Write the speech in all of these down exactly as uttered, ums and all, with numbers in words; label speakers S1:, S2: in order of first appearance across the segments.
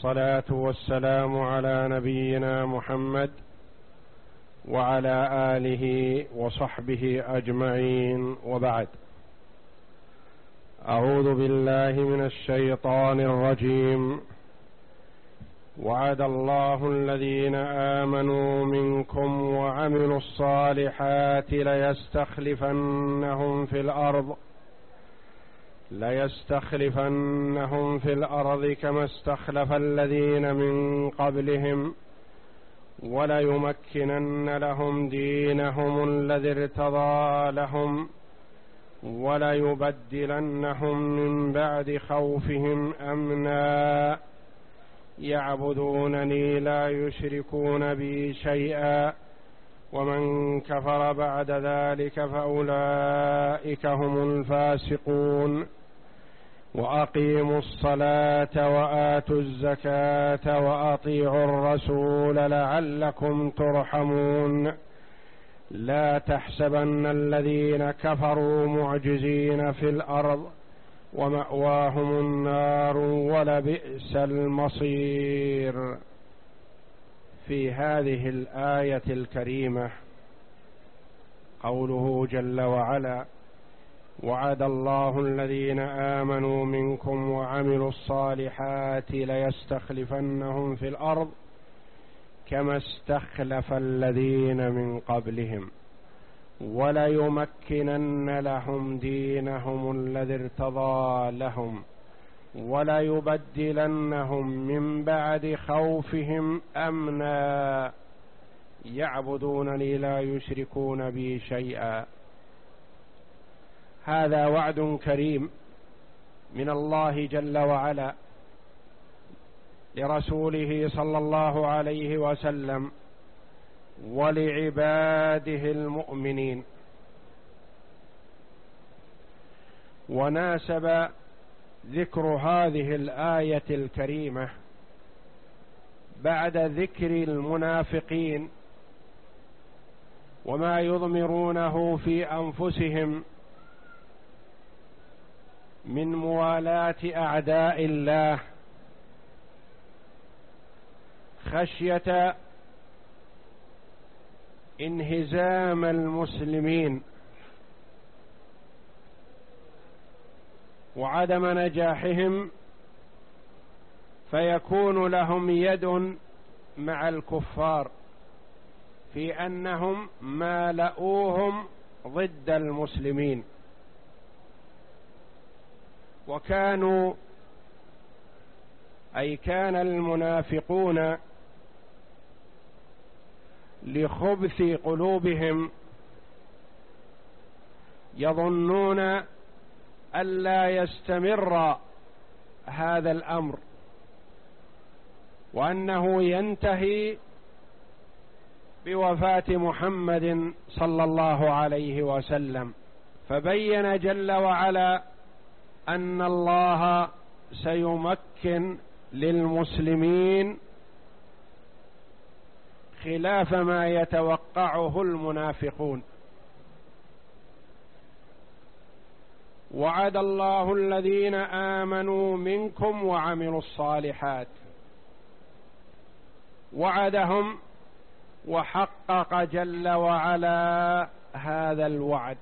S1: والصلاة والسلام على نبينا محمد وعلى آله وصحبه أجمعين، وبعد. أعوذ بالله من الشيطان الرجيم. وعد الله الذين آمنوا منكم وعملوا الصالحات ليستخلفنهم في الأرض ليستخلفنهم في الأرض كما استخلف الذين من قبلهم وليمكنن لهم دينهم الذي ارتضى لهم وليبدلنهم من بعد خوفهم أمنا يعبدونني لا يشركون بي شيئا ومن كفر بعد ذلك فأولئك هم الفاسقون. وأقيموا الصلاة وآتوا الزكاة وأطيعوا الرسول لعلكم ترحمون. لا تحسبن الذين كفروا معجزين في الأرض ومأواهم النار ولبئس المصير. في هذه الآية الكريمة قوله جل وعلا: وعد الله الذين آمنوا منكم وعملوا الصالحات ليستخلفنهم في الأرض كما استخلف الذين من قبلهم وليمكنن لهم دينهم الذي ارتضى لهم وليبدلنهم من بعد خوفهم أمنا يعبدونني لا يشركون بي شيئا. هذا وعد كريم من الله جل وعلا لرسوله صلى الله عليه وسلم ولعباده المؤمنين. وناسب ذكر هذه الآية الكريمة بعد ذكر المنافقين وما يضمرونه في أنفسهم من موالاة أعداء الله خشية انهزام المسلمين وعدم نجاحهم فيكون لهم يد مع الكفار في أنهم مالؤوهم ضد المسلمين. وكانوا أي كان المنافقون لخبث قلوبهم يظنون ألا يستمر هذا الأمر وأنه ينتهي بوفاة محمد صلى الله عليه وسلم. فبين جل وعلا أن الله سيمكن للمسلمين خلاف ما يتوقعه المنافقون. وعد الله الذين آمنوا منكم وعملوا الصالحات، وعدهم وحقق جل وعلا هذا الوعد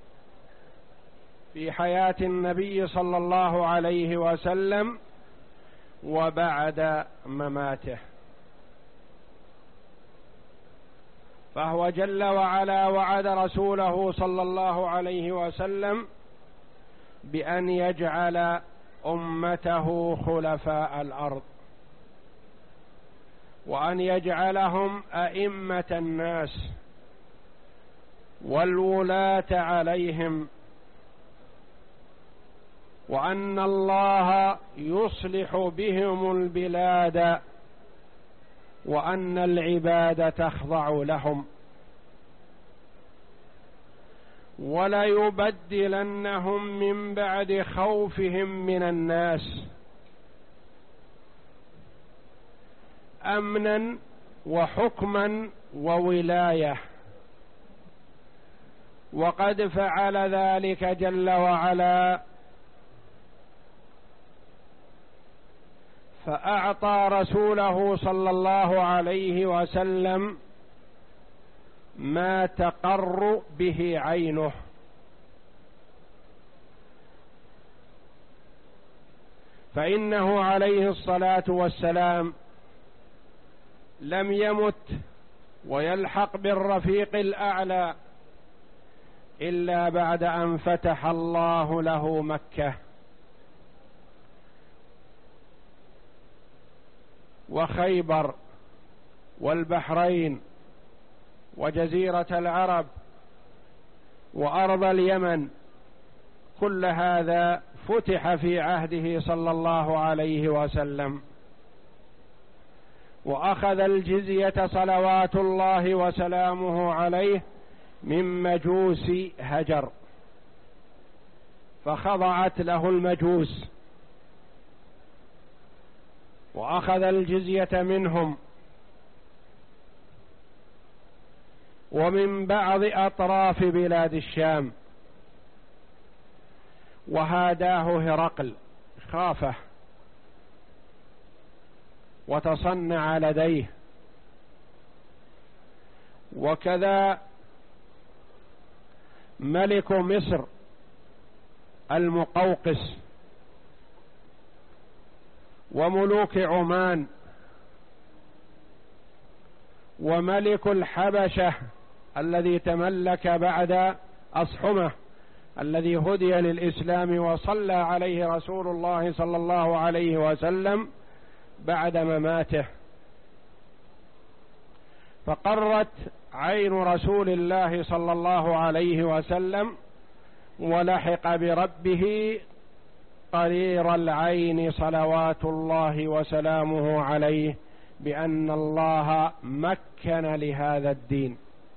S1: في حياة النبي صلى الله عليه وسلم وبعد مماته. فهو جل وعلا وعد رسوله صلى الله عليه وسلم بأن يجعل أمته خلفاء الأرض وأن يجعلهم أئمة الناس والولاة عليهم، وأن الله يصلح بهم البلاد وأن العباد تخضع لهم. وليبدلنهم من بعد خوفهم من الناس أمنا وحكما وولاية. وقد فعل ذلك جل وعلا فأعطى رسوله صلى الله عليه وسلم ما تقر به عينه، فإنه عليه الصلاة والسلام لم يمت ويلحق بالرفيق الأعلى إلا بعد أن فتح الله له مكة وخيبر والبحرين وجزيرة العرب وأرض اليمن، كل هذا فتح في عهده صلى الله عليه وسلم، وأخذ الجزية صلوات الله وسلامه عليه من مجوس هجر، فخضعت له المجوس وأخذ الجزية منهم، ومن بعض أطراف بلاد الشام، وهاداه هرقل، خافه وتصنع لديه، وكذا ملك مصر المقوقس، وملوك عمان، وملك الحبشة الذي تملك بعد أصحمه الذي هدي للإسلام وصلى عليه رسول الله صلى الله عليه وسلم بعد مماته، فقرت عين رسول الله صلى الله عليه وسلم ولحق بربه قرير العين صلوات الله وسلامه عليه بأن الله مكن لهذا الدين.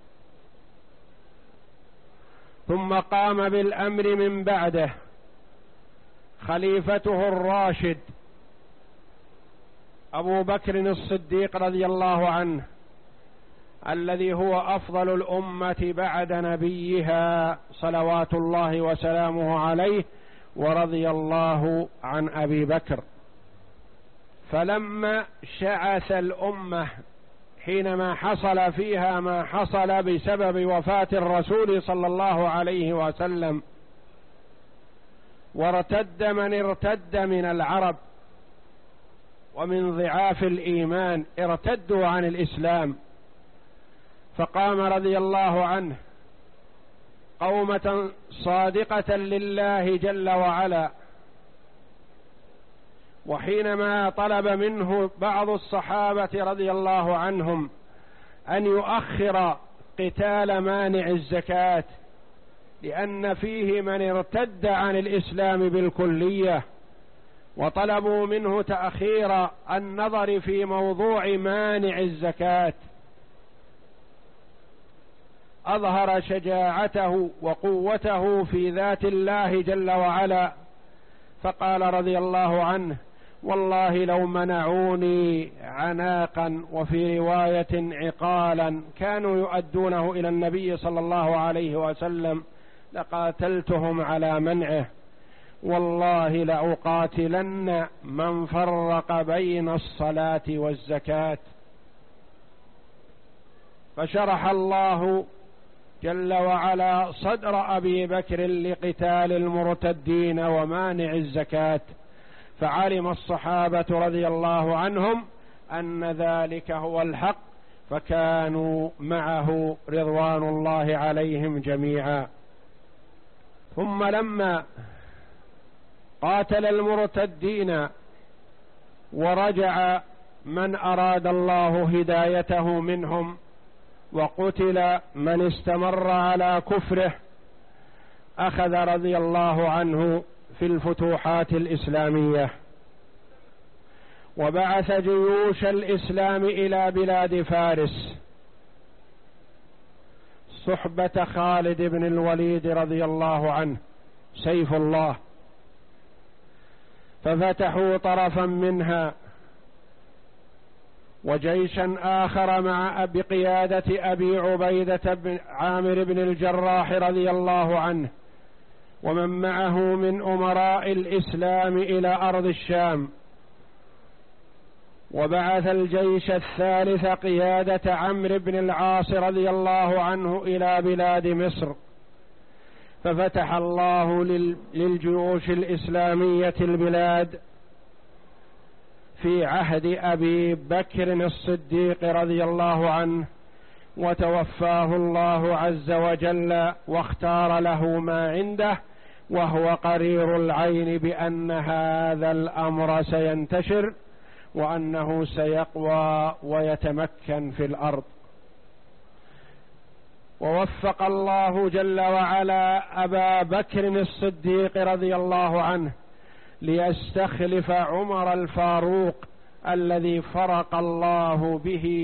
S1: ثم قام بالأمر من بعده خليفته الراشد أبو بكر الصديق رضي الله عنه، الذي هو أفضل الأمة بعد نبيها صلوات الله وسلامه عليه، ورضي الله عن أبي بكر. فلما شعث الأمة حينما حصل فيها ما حصل بسبب وفاة الرسول صلى الله عليه وسلم، وارتد من ارتد من العرب ومن ضعاف الإيمان، ارتدوا عن الإسلام، فقام رضي الله عنه قومة صادقة لله جل وعلا. وحينما طلب منه بعض الصحابة رضي الله عنهم أن يؤخر قتال مانع الزكاة لأن فيه من ارتد عن الإسلام بالكلية، وطلبوا منه تأخير النظر في موضوع مانع الزكاة، أظهر شجاعته وقوته في ذات الله جل وعلا، فقال رضي الله عنه: والله لو منعوني عناقا وفي رواية عقالا كانوا يؤدونه إلى النبي صلى الله عليه وسلم لقاتلتهم على منعه، والله لأقاتلن من فرق بين الصلاة والزكاة. فشرح الله جل وعلا صدر أبي بكر لقتال المرتدين ومانع الزكاة، فعلم الصحابة رضي الله عنهم أن ذلك هو الحق، فكانوا معه رضوان الله عليهم جميعا. ثم لما قاتل المرتدين ورجع من أراد الله هدايته منهم، وقتل من استمر على كفره، أخذ رضي الله عنه في الفتوحات الإسلامية، وبعث جيوش الإسلام إلى بلاد فارس صحبة خالد بن الوليد رضي الله عنه سيف الله، ففتحوا طرفا منها، وجيشا آخر مع بقيادة أبي عبيدة بن عامر بن الجراح رضي الله عنه ومن معه من أمراء الإسلام إلى أرض الشام، وبعث الجيش الثالث قيادة عمرو بن العاص رضي الله عنه إلى بلاد مصر، ففتح الله للجيوش الإسلامية البلاد في عهد أبي بكر الصديق رضي الله عنه، وتوفاه الله عز وجل واختار له ما عنده، وهو قرير العين بأن هذا الأمر سينتشر وأنه سيقوى ويتمكن في الأرض. ووفق الله جل وعلا أبا بكر الصديق رضي الله عنه ليستخلف عمر الفاروق الذي فرق الله به